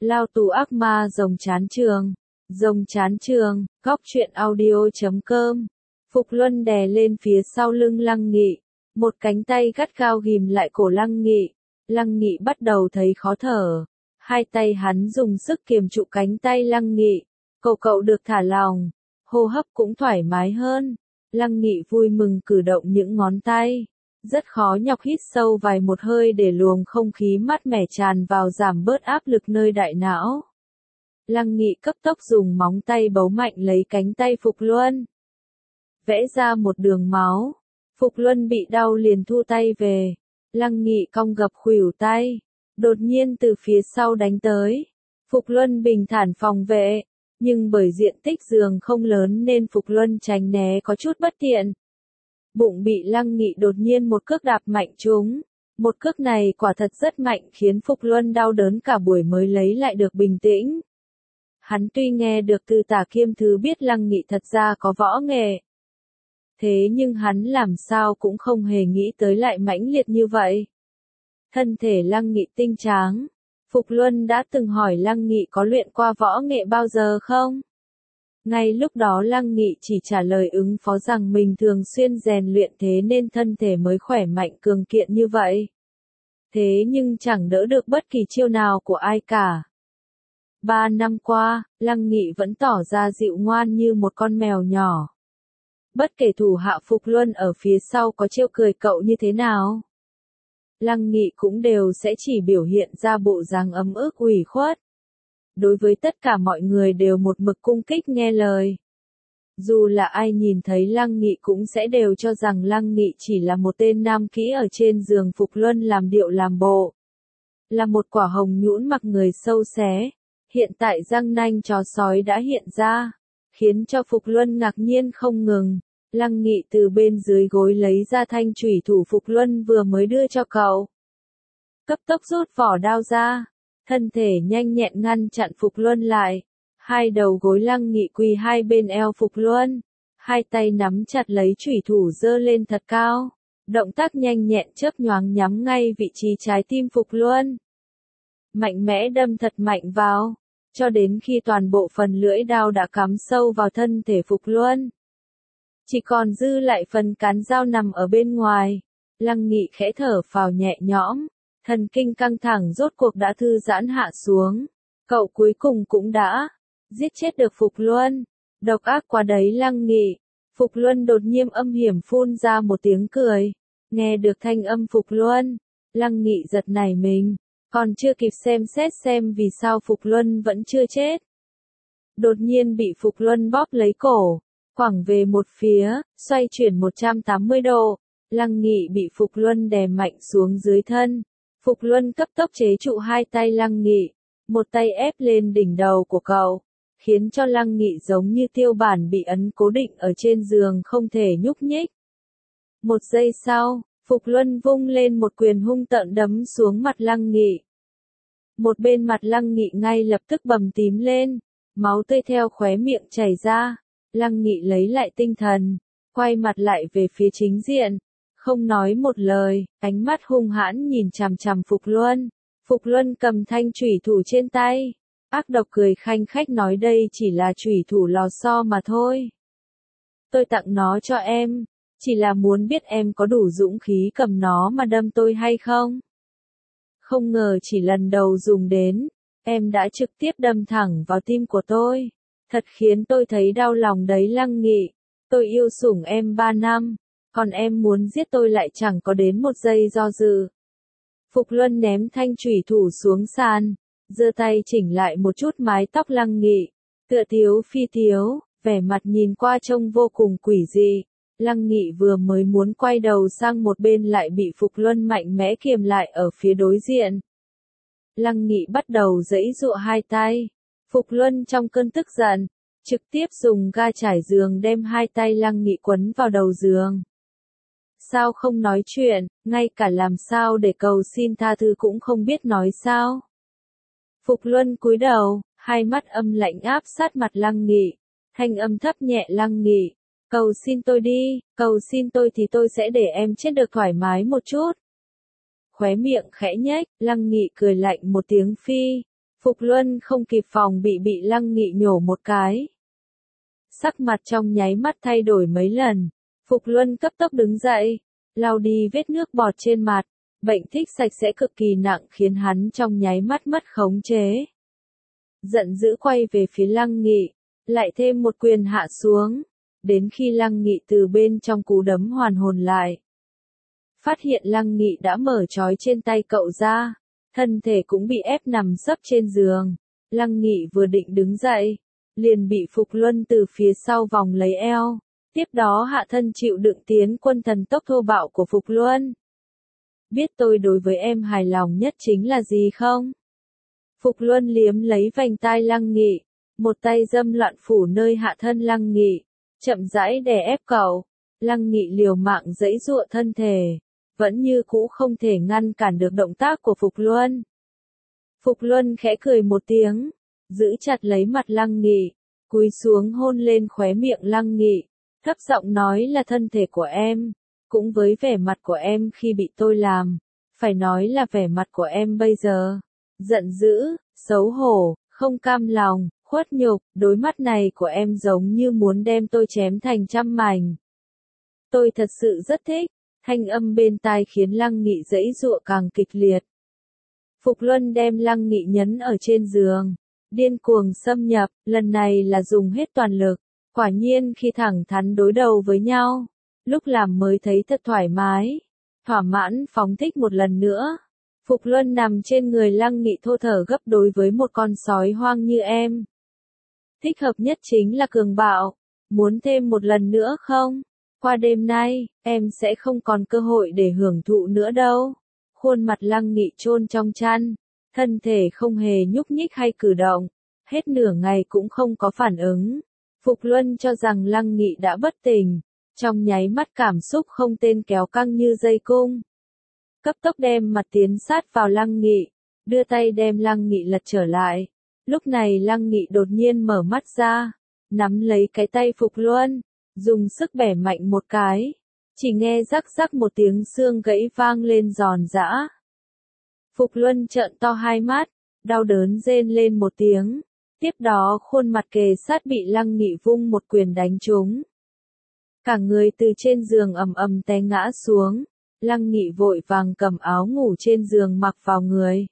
Lao tù ác ma rồng chán trường. Rồng chán trường, góc truyện audio.com. Phục Luân đè lên phía sau lưng Lăng Nghị. Một cánh tay gắt gao ghìm lại cổ Lăng Nghị. Lăng Nghị bắt đầu thấy khó thở. Hai tay hắn dùng sức kiềm trụ cánh tay Lăng Nghị. Cậu được thả lỏng. Hô hấp cũng thoải mái hơn. Lăng Nghị vui mừng cử động những ngón tay. Rất khó nhọc hít sâu vài một hơi để luồng không khí mát mẻ tràn vào giảm bớt áp lực nơi đại não. Lăng Nghị cấp tốc dùng móng tay bấu mạnh lấy cánh tay Phục Luân. Vẽ ra một đường máu. Phục Luân bị đau liền thu tay về. Lăng Nghị cong gập khuỷu tay. Đột nhiên từ phía sau đánh tới. Phục Luân bình thản phòng vệ. Nhưng bởi diện tích giường không lớn nên Phục Luân tránh né có chút bất tiện. Bụng bị Lăng Nghị đột nhiên một cước đạp mạnh trúng. Một cước này quả thật rất mạnh khiến Phục Luân đau đớn cả buổi mới lấy lại được bình tĩnh. Hắn tuy nghe được từ Tả Kiêm Thứ biết Lăng Nghị thật ra có võ nghệ. Thế nhưng hắn làm sao cũng không hề nghĩ tới lại mãnh liệt như vậy. Thân thể Lăng Nghị tinh tráng. Phục Luân đã từng hỏi Lăng Nghị có luyện qua võ nghệ bao giờ không? Ngay lúc đó Lăng Nghị chỉ trả lời ứng phó rằng mình thường xuyên rèn luyện thế nên thân thể mới khỏe mạnh cường kiện như vậy. Thế nhưng chẳng đỡ được bất kỳ chiêu nào của ai cả. 3 năm qua, Lăng Nghị vẫn tỏ ra dịu ngoan như một con mèo nhỏ. Bất kể thủ hạ Phục Luân ở phía sau có trêu cười cậu như thế nào, Lăng Nghị cũng đều sẽ chỉ biểu hiện ra bộ dáng ấm ức ủy khuất. Đối với tất cả mọi người đều một mực cung kích nghe lời. Dù là ai nhìn thấy Lăng Nghị cũng sẽ đều cho rằng Lăng Nghị chỉ là một tên nam kỹ ở trên giường Phục Luân làm điệu làm bộ. Là một quả hồng nhũn mặc người sâu xé. Hiện tại răng nanh chó sói đã hiện ra, khiến cho Phục Luân ngạc nhiên không ngừng. Lăng Nghị từ bên dưới gối lấy ra thanh chủy thủ Phục Luân vừa mới đưa cho cậu. Cấp tốc rút vỏ đao ra, thân thể nhanh nhẹn ngăn chặn Phục Luân lại. Hai đầu gối Lăng Nghị quỳ hai bên eo Phục Luân, hai tay nắm chặt lấy chủy thủ giơ lên thật cao. Động tác nhanh nhẹn chớp nhoáng nhắm ngay vị trí trái tim Phục Luân. Mạnh mẽ đâm thật mạnh vào, cho đến khi toàn bộ phần lưỡi đao đã cắm sâu vào thân thể Phục Luân. Chỉ còn dư lại phần cán dao nằm ở bên ngoài. Lăng Nghị khẽ thở phào nhẹ nhõm, thần kinh căng thẳng rốt cuộc đã thư giãn hạ xuống. Cậu cuối cùng cũng đã giết chết được Phục Luân. Độc ác quá đấy Lăng Nghị. Phục Luân đột nhiên âm hiểm phun ra một tiếng cười. Nghe được thanh âm Phục Luân, Lăng Nghị giật nảy mình. Còn chưa kịp xem xét xem vì sao Phục Luân vẫn chưa chết. Đột nhiên bị Phục Luân bóp lấy cổ, quẳng về một phía, xoay chuyển 180 độ. Lăng Nghị bị Phục Luân đè mạnh xuống dưới thân. Phục Luân cấp tốc chế trụ hai tay Lăng Nghị, một tay ép lên đỉnh đầu của cậu, khiến cho Lăng Nghị giống như tiêu bản bị ấn cố định ở trên giường không thể nhúc nhích. Một giây sau, Phục Luân vung lên một quyền hung tợn đấm xuống mặt Lăng Nghị. Một bên mặt Lăng Nghị ngay lập tức bầm tím lên, máu tươi theo khóe miệng chảy ra. Lăng Nghị lấy lại tinh thần, quay mặt lại về phía chính diện, không nói một lời, ánh mắt hung hãn nhìn chằm chằm Phục Luân. Phục Luân cầm thanh chủy thủ trên tay, ác độc cười khanh khách nói đây chỉ là chủy thủ lò xo mà thôi. Tôi tặng nó cho em, chỉ là muốn biết em có đủ dũng khí cầm nó mà đâm tôi hay không. Không ngờ chỉ lần đầu dùng đến, em đã trực tiếp đâm thẳng vào tim của tôi. Thật khiến tôi thấy đau lòng đấy Lăng Nghị. Tôi yêu sủng em 3 năm, còn em muốn giết tôi lại chẳng có đến một giây do dự. Phục Luân ném thanh chủy thủ xuống sàn, giơ tay chỉnh lại một chút mái tóc Lăng Nghị. Tựa tiếu phi tiếu, vẻ mặt nhìn qua trông vô cùng quỷ dị. Lăng Nghị vừa mới muốn quay đầu sang một bên lại bị Phục Luân mạnh mẽ kiềm lại ở phía đối diện. Lăng Nghị bắt đầu giãy giụa hai tay. Phục Luân trong cơn tức giận, trực tiếp dùng ga trải giường đem hai tay Lăng Nghị quấn vào đầu giường. Sao không nói chuyện, ngay cả làm sao để cầu xin tha thứ cũng không biết nói sao. Phục Luân cúi đầu, hai mắt âm lạnh áp sát mặt Lăng Nghị, thanh âm thấp nhẹ Lăng Nghị. Cầu xin tôi đi, cầu xin tôi thì tôi sẽ để em chết được thoải mái một chút. Khóe miệng khẽ nhếch, Lăng Nghị cười lạnh một tiếng phi. Phục Luân không kịp phòng bị Lăng Nghị nhổ một cái. Sắc mặt trong nháy mắt thay đổi mấy lần. Phục Luân cấp tốc đứng dậy, lau đi vết nước bọt trên mặt. Bệnh thích sạch sẽ cực kỳ nặng khiến hắn trong nháy mắt mất khống chế. Giận dữ quay về phía Lăng Nghị, lại thêm một quyền hạ xuống, đến khi Lăng Nghị từ bên trong cú đấm hoàn hồn lại. Phát hiện Lăng Nghị đã mở trói trên tay cậu ra, thân thể cũng bị ép nằm sấp trên giường. Lăng Nghị vừa định đứng dậy, liền bị Phục Luân từ phía sau vòng lấy eo, tiếp đó hạ thân chịu đựng tiến quân thần tốc thô bạo của Phục Luân. Biết tôi đối với em hài lòng nhất chính là gì không? Phục Luân liếm lấy vành tai Lăng Nghị, một tay dâm loạn phủ nơi hạ thân Lăng Nghị, chậm rãi đè ép cậu. Lăng Nghị liều mạng giãy giụa thân thể, vẫn như cũ không thể ngăn cản được động tác của Phục Luân. Phục Luân khẽ cười một tiếng, giữ chặt lấy mặt Lăng Nghị, cúi xuống hôn lên khóe miệng Lăng Nghị, thấp giọng nói là thân thể của em, cũng với vẻ mặt của em khi bị tôi làm, phải nói là vẻ mặt của em bây giờ, giận dữ, xấu hổ, không cam lòng, khuất nhục, đôi mắt này của em giống như muốn đem tôi chém thành trăm mảnh. Tôi thật sự rất thích, thanh âm bên tai khiến Lăng Nghị giãy giụa càng kịch liệt. Phục Luân đem Lăng Nghị nhấn ở trên giường, điên cuồng xâm nhập, lần này là dùng hết toàn lực, quả nhiên khi thẳng thắn đối đầu với nhau, lúc làm mới thấy thật thoải mái, thỏa mãn phóng thích một lần nữa. Phục Luân nằm trên người Lăng Nghị thô thở gấp đối với một con sói hoang như em. Thích hợp nhất chính là cường bạo, muốn thêm một lần nữa không? Qua đêm nay, em sẽ không còn cơ hội để hưởng thụ nữa đâu. Khuôn mặt Lăng Nghị chôn trong chăn, thân thể không hề nhúc nhích hay cử động, hết nửa ngày cũng không có phản ứng. Phục Luân cho rằng Lăng Nghị đã bất tỉnh, trong nháy mắt cảm xúc không tên kéo căng như dây cung. Cấp tốc đem mặt tiến sát vào Lăng Nghị, đưa tay đem Lăng Nghị lật trở lại. Lúc này Lăng Nghị đột nhiên mở mắt ra, nắm lấy cái tay Phục Luân, dùng sức bẻ mạnh một cái, chỉ nghe rắc rắc một tiếng xương gãy vang lên giòn giã. Phục Luân trợn to hai mắt, đau đớn rên lên một tiếng, tiếp đó khuôn mặt kề sát bị Lăng Nghị vung một quyền đánh trúng. Cả người từ trên giường ầm ầm té ngã xuống, Lăng Nghị vội vàng cầm áo ngủ trên giường mặc vào người.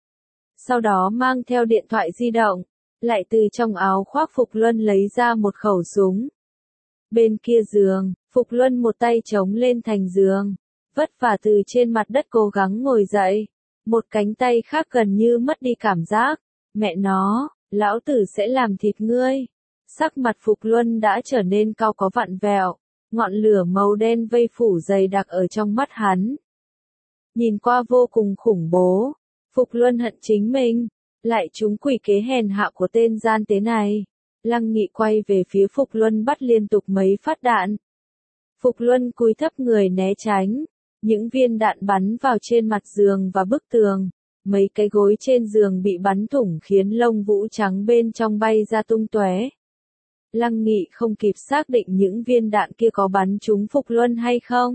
Sau đó mang theo điện thoại di động, lại từ trong áo khoác Phục Luân lấy ra một khẩu súng. Bên kia giường, Phục Luân một tay chống lên thành giường, vất vả từ trên mặt đất cố gắng ngồi dậy, một cánh tay khác gần như mất đi cảm giác. Mẹ nó, lão tử sẽ làm thịt ngươi. Sắc mặt Phục Luân đã trở nên cau có vặn vẹo, ngọn lửa màu đen vây phủ dày đặc ở trong mắt hắn. Nhìn qua vô cùng khủng bố, Phục Luân hận chính mình, lại trúng quỷ kế hèn hạ của tên gian tế này. Lăng Nghị quay về phía Phục Luân bắt liên tục mấy phát đạn. Phục Luân cúi thấp người né tránh, những viên đạn bắn vào trên mặt giường và bức tường, mấy cái gối trên giường bị bắn thủng khiến lông vũ trắng bên trong bay ra tung tóe. Lăng Nghị không kịp xác định những viên đạn kia có bắn trúng Phục Luân hay không,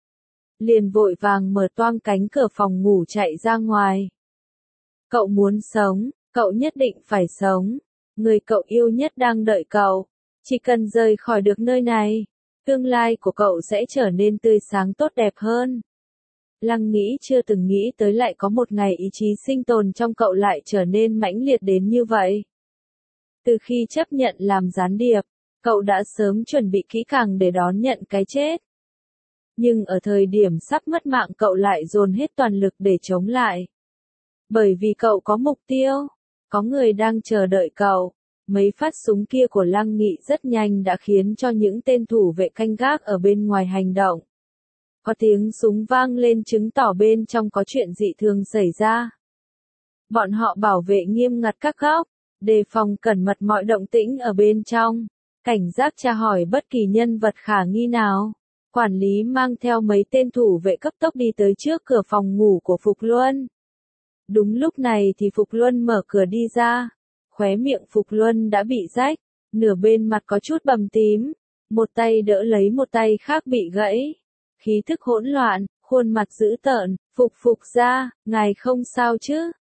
liền vội vàng mở toang cánh cửa phòng ngủ chạy ra ngoài. Cậu muốn sống, cậu nhất định phải sống. Người cậu yêu nhất đang đợi cậu. Chỉ cần rời khỏi được nơi này, tương lai của cậu sẽ trở nên tươi sáng tốt đẹp hơn. Lăng Nghĩ chưa từng nghĩ tới lại có một ngày ý chí sinh tồn trong cậu lại trở nên mãnh liệt đến như vậy. Từ khi chấp nhận làm gián điệp, cậu đã sớm chuẩn bị kỹ càng để đón nhận cái chết. Nhưng ở thời điểm sắp mất mạng cậu lại dồn hết toàn lực để chống lại. Bởi vì cậu có mục tiêu. Có người đang chờ đợi cậu. Mấy phát súng kia của Lăng Nghị rất nhanh đã khiến cho những tên thủ vệ canh gác ở bên ngoài hành động. Có tiếng súng vang lên chứng tỏ bên trong có chuyện dị thường xảy ra. Bọn họ bảo vệ nghiêm ngặt các góc, đề phòng cẩn mật mọi động tĩnh ở bên trong, cảnh giác tra hỏi bất kỳ nhân vật khả nghi nào. Quản lý mang theo mấy tên thủ vệ cấp tốc đi tới trước cửa phòng ngủ của Phục Luân. Đúng lúc này thì Phục Luân mở cửa đi ra. Khóe miệng Phục Luân đã bị rách, nửa bên mặt có chút bầm tím, một tay đỡ lấy một tay khác bị gãy. Khí thức hỗn loạn, khuôn mặt dữ tợn, Phục ra, ngài không sao chứ?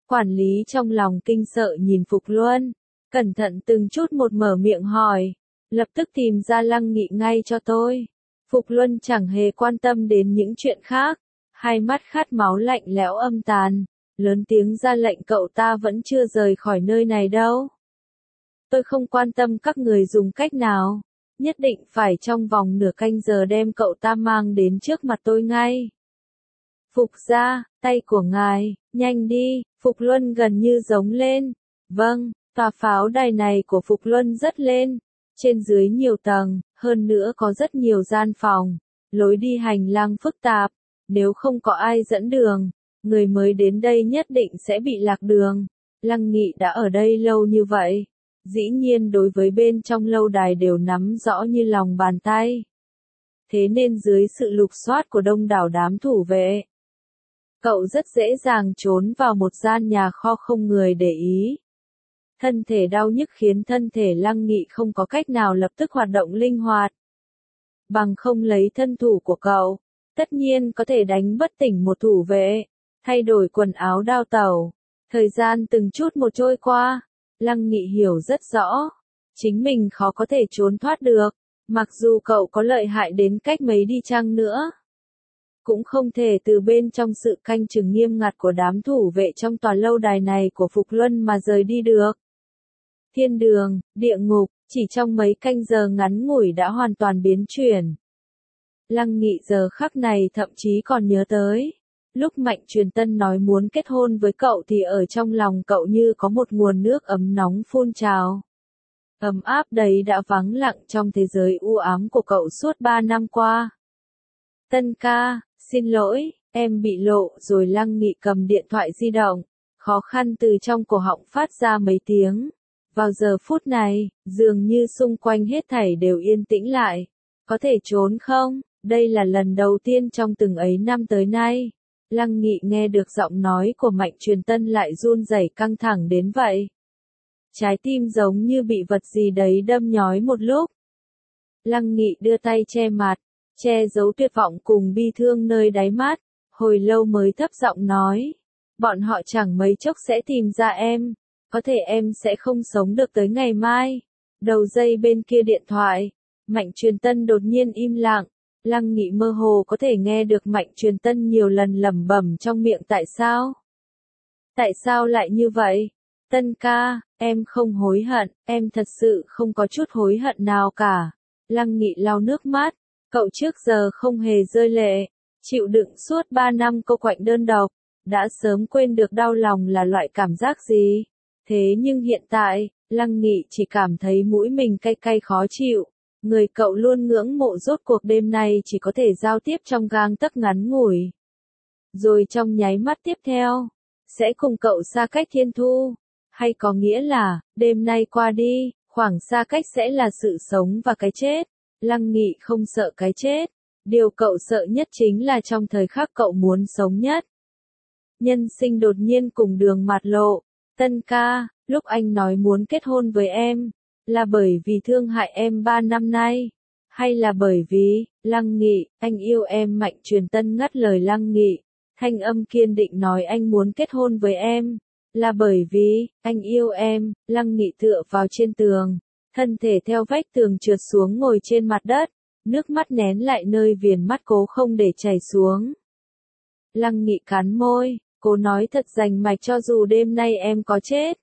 Quản lý trong lòng kinh sợ nhìn Phục Luân, cẩn thận từng chút một mở miệng hỏi, lập tức tìm ra Lăng Nghị ngay cho tôi. Phục Luân chẳng hề quan tâm đến những chuyện khác, hai mắt khát máu lạnh lẽo âm tàn, lớn tiếng ra lệnh cậu ta vẫn chưa rời khỏi nơi này đâu. Tôi không quan tâm các người dùng cách nào, nhất định phải trong vòng nửa canh giờ đem cậu ta mang đến trước mặt tôi ngay. Phục gia, tay của ngài, nhanh đi, Phục Luân gần như giống lên. Vâng, tòa pháo đài này của Phục Luân rất lên, trên dưới nhiều tầng, hơn nữa có rất nhiều gian phòng, lối đi hành lang phức tạp, nếu không có ai dẫn đường, người mới đến đây nhất định sẽ bị lạc đường. Lăng Nghị đã ở đây lâu như vậy, dĩ nhiên đối với bên trong lâu đài đều nắm rõ như lòng bàn tay. Thế nên dưới sự lục soát của đông đảo đám thủ vệ, cậu rất dễ dàng trốn vào một gian nhà kho không người để ý. Thân thể đau nhức khiến thân thể Lăng Nghị không có cách nào lập tức hoạt động linh hoạt. Bằng không lấy thân thủ của cậu, tất nhiên có thể đánh bất tỉnh một thủ vệ, thay đổi quần áo đao tẩu. Thời gian từng chút một trôi qua, Lăng Nghị hiểu rất rõ, chính mình khó có thể trốn thoát được, mặc dù cậu có lợi hại đến cách mấy đi chăng nữa. Cũng không thể từ bên trong sự canh chừng nghiêm ngặt của đám thủ vệ trong tòa lâu đài này của Phục Luân mà rời đi được. Thiên đường, địa ngục, chỉ trong mấy canh giờ ngắn ngủi đã hoàn toàn biến chuyển. Lăng Nghị giờ khắc này thậm chí còn nhớ tới, lúc Mạnh Truyền Tân nói muốn kết hôn với cậu thì ở trong lòng cậu như có một nguồn nước ấm nóng phun trào. Ấm áp đấy đã vắng lặng trong thế giới u ám của cậu suốt 3 năm qua. Tân ca, xin lỗi, em bị lộ rồi. Lăng Nghị cầm điện thoại di động, khó khăn từ trong cổ họng phát ra mấy tiếng. Vào giờ phút này, dường như xung quanh hết thảy đều yên tĩnh lại. Có thể trốn không? Đây là lần đầu tiên trong từng ấy năm tới nay. Lăng Nghị nghe được giọng nói của Mạnh Truyền Tân lại run rẩy căng thẳng đến vậy. Trái tim giống như bị vật gì đấy đâm nhói một lúc. Lăng Nghị đưa tay che mặt, che giấu tuyệt vọng cùng bi thương nơi đáy mắt, hồi lâu mới thấp giọng nói. Bọn họ chẳng mấy chốc sẽ tìm ra em, có thể em sẽ không sống được tới ngày mai. Đầu dây bên kia điện thoại, Mạnh Truyền Tân đột nhiên im lặng. Lăng Nghị mơ hồ có thể nghe được Mạnh Truyền Tân nhiều lần lẩm bẩm trong miệng tại sao? Tại sao lại như vậy? Tân ca, em không hối hận, em thật sự không có chút hối hận nào cả. Lăng Nghị lau nước mắt, cậu trước giờ không hề rơi lệ, chịu đựng suốt 3 năm cô quạnh đơn độc, đã sớm quên được đau lòng là loại cảm giác gì. Thế nhưng hiện tại, Lăng Nghị chỉ cảm thấy mũi mình cay cay khó chịu. Người cậu luôn ngưỡng mộ rốt cuộc đêm nay chỉ có thể giao tiếp trong gang tấc ngắn ngủi. Rồi trong nháy mắt tiếp theo, sẽ cùng cậu xa cách thiên thu. Hay có nghĩa là, đêm nay qua đi, khoảng xa cách sẽ là sự sống và cái chết. Lăng Nghị không sợ cái chết. Điều cậu sợ nhất chính là trong thời khắc cậu muốn sống nhất. Nhân sinh đột nhiên cùng đường mạt lộ. Tân ca, lúc anh nói muốn kết hôn với em, là bởi vì thương hại em 3 năm nay? Hay là bởi vì, Lăng Nghị, anh yêu em? Mạnh Truyền Tân ngắt lời Lăng Nghị, thanh âm kiên định nói anh muốn kết hôn với em. Là bởi vì, anh yêu em. Lăng Nghị tựa vào trên tường, thân thể theo vách tường trượt xuống ngồi trên mặt đất, nước mắt nén lại nơi viền mắt cố không để chảy xuống. Lăng Nghị cắn môi, cố nói thật rành mạch cho dù đêm nay em có chết,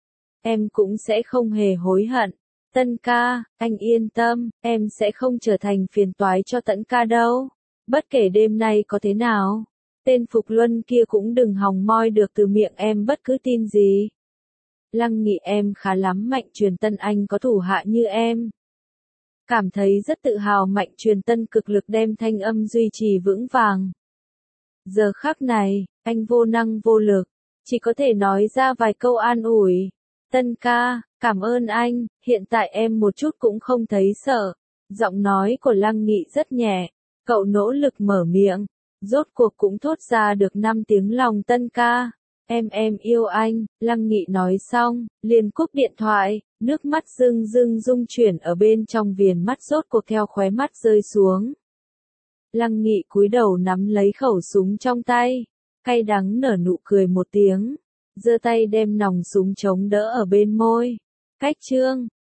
em cũng sẽ không hề hối hận. Tân ca, anh yên tâm, em sẽ không trở thành phiền toái cho Tẫn ca đâu. Bất kể đêm nay có thế nào, tên Phục Luân kia cũng đừng hòng moi được từ miệng em bất cứ tin gì. Lăng Nghị em khá lắm. Mạnh Truyền Tân anh có thủ hạ như em. Cảm thấy rất tự hào. Mạnh Truyền Tân cực lực đem thanh âm duy trì vững vàng. Giờ khắc này, anh vô năng vô lực, chỉ có thể nói ra vài câu an ủi. Tân ca, cảm ơn anh, hiện tại em một chút cũng không thấy sợ. Giọng nói của Lăng Nghị rất nhẹ, cậu nỗ lực mở miệng, rốt cuộc cũng thốt ra được 5 tiếng lòng. Tân ca, em yêu anh. Lăng Nghị nói xong, liền cúp điện thoại, nước mắt rưng rưng rung chuyển ở bên trong viền mắt rốt cuộc theo khóe mắt rơi xuống. Lăng Nghị cúi đầu nắm lấy khẩu súng trong tay, cay đắng nở nụ cười một tiếng. giơ tay đem nòng súng chống đỡ ở bên môi. Cách Trương,